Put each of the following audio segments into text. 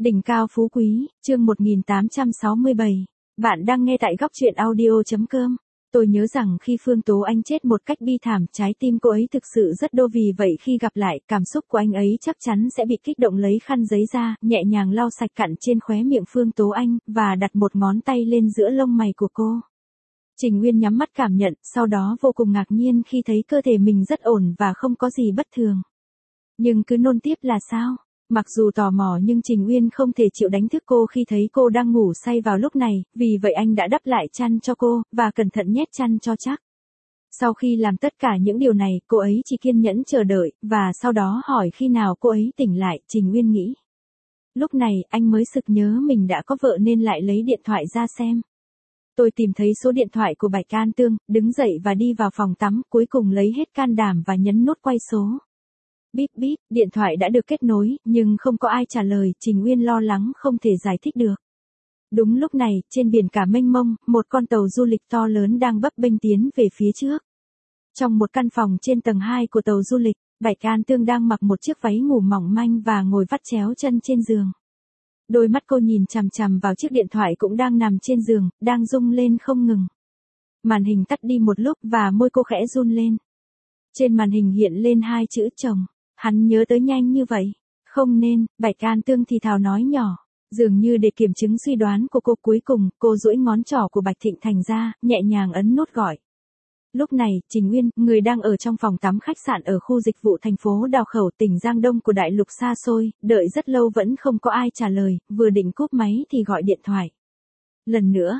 Đỉnh cao phú quý, chương 1867. Bạn đang nghe tại góc truyện audio.com. Tôi nhớ rằng khi Phương Tố Anh chết một cách bi thảm, trái tim cô ấy thực sự rất đau, vì vậy khi gặp lại, cảm xúc của anh ấy chắc chắn sẽ bị kích động. Lấy khăn giấy ra, nhẹ nhàng lau sạch cặn trên khóe miệng Phương Tố Anh, và đặt một ngón tay lên giữa lông mày của cô. Trình Nguyên nhắm mắt cảm nhận, sau đó vô cùng ngạc nhiên khi thấy cơ thể mình rất ổn và không có gì bất thường. Nhưng cứ nôn tiếp là sao? Mặc dù tò mò nhưng Trình Nguyên không thể chịu đánh thức cô khi thấy cô đang ngủ say vào lúc này, vì vậy anh đã đắp lại chăn cho cô, và cẩn thận nhét chăn cho chắc. Sau khi làm tất cả những điều này, cô ấy chỉ kiên nhẫn chờ đợi, và sau đó hỏi khi nào cô ấy tỉnh lại. Trình Nguyên nghĩ. Lúc này, anh mới sực nhớ mình đã có vợ nên lại lấy điện thoại ra xem. Tôi tìm thấy số điện thoại của Bạch Can Tương, đứng dậy và đi vào phòng tắm, cuối cùng lấy hết can đảm và nhấn nút quay số. Bíp bíp, điện thoại đã được kết nối, nhưng không có ai trả lời. Trình Nguyên lo lắng không thể giải thích được. Đúng lúc này, trên biển cả mênh mông, một con tàu du lịch to lớn đang bấp bênh tiến về phía trước. Trong một căn phòng trên tầng 2 của tàu du lịch, Bạch Can Tương đang mặc một chiếc váy ngủ mỏng manh và ngồi vắt chéo chân trên giường. Đôi mắt cô nhìn chằm chằm vào chiếc điện thoại cũng đang nằm trên giường, đang rung lên không ngừng. Màn hình tắt đi một lúc và môi cô khẽ run lên. Trên màn hình hiện lên hai chữ chồng. Hắn nhớ tới nhanh như vậy. Không nên, Bạch Can Tương thì thào nói nhỏ. Dường như để kiểm chứng suy đoán của cô, cuối cùng, cô duỗi ngón trỏ của Bạch Thịnh Thành ra, nhẹ nhàng ấn nút gọi. Lúc này, Trình Nguyên, người đang ở trong phòng tắm khách sạn ở khu dịch vụ thành phố Đào Khẩu, tỉnh Giang Đông của đại lục xa xôi, đợi rất lâu vẫn không có ai trả lời, vừa định cúp máy thì gọi điện thoại. Lần nữa,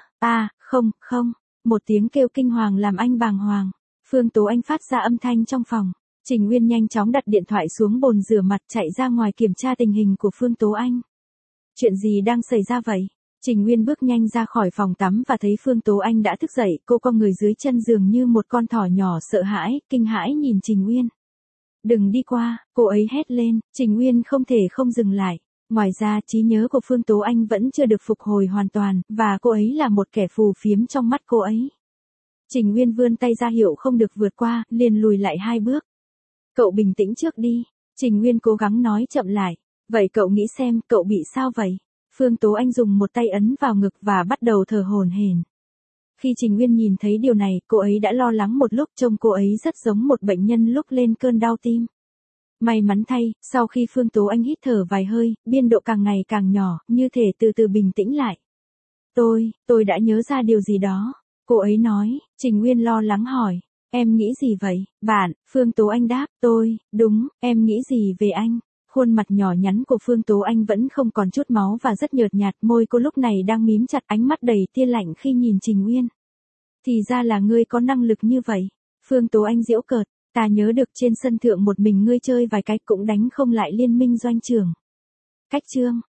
không, một tiếng kêu kinh hoàng làm anh bàng hoàng. Phương Tố Anh phát ra âm thanh trong phòng. Trình Nguyên nhanh chóng đặt điện thoại xuống bồn rửa mặt, chạy ra ngoài kiểm tra tình hình của Phương Tố Anh. Chuyện gì đang xảy ra vậy? Trình Nguyên bước nhanh ra khỏi phòng tắm và thấy Phương Tố Anh đã thức dậy, cô cong người dưới chân giường như một con thỏ nhỏ, sợ hãi, kinh hãi nhìn Trình Nguyên. Đừng đi qua, cô ấy hét lên. Trình Nguyên không thể không dừng lại. Ngoài ra, trí nhớ của Phương Tố Anh vẫn chưa được phục hồi hoàn toàn, và cô ấy là một kẻ phù phiếm trong mắt cô ấy. Trình Nguyên vươn tay ra hiệu không được vượt qua, liền lùi lại 2 bước. Cậu bình tĩnh trước đi. Trình Nguyên cố gắng nói chậm lại. Vậy cậu nghĩ xem, cậu bị sao vậy? Phương Tố Anh dùng một tay ấn vào ngực và bắt đầu thở hổn hển. Khi Trình Nguyên nhìn thấy điều này, cô ấy đã lo lắng một lúc, trông cô ấy rất giống một bệnh nhân lúc lên cơn đau tim. May mắn thay, sau khi Phương Tố Anh hít thở vài hơi, biên độ càng ngày càng nhỏ, như thể từ từ bình tĩnh lại. Tôi đã nhớ ra điều gì đó. Cô ấy nói. Trình Nguyên lo lắng hỏi. Em nghĩ gì vậy, bạn? Phương Tố Anh đáp. Đúng, em nghĩ gì về anh? Khuôn mặt nhỏ nhắn của Phương Tố Anh vẫn không còn chút máu và rất nhợt nhạt, môi cô lúc này đang mím chặt, ánh mắt đầy tia lạnh khi nhìn Trình Nguyên. Thì ra là ngươi có năng lực như vậy. Phương Tố Anh giễu cợt. Ta nhớ được trên sân thượng một mình ngươi chơi vài cái cũng đánh không lại Liên Minh Doanh Trưởng. Cách chương.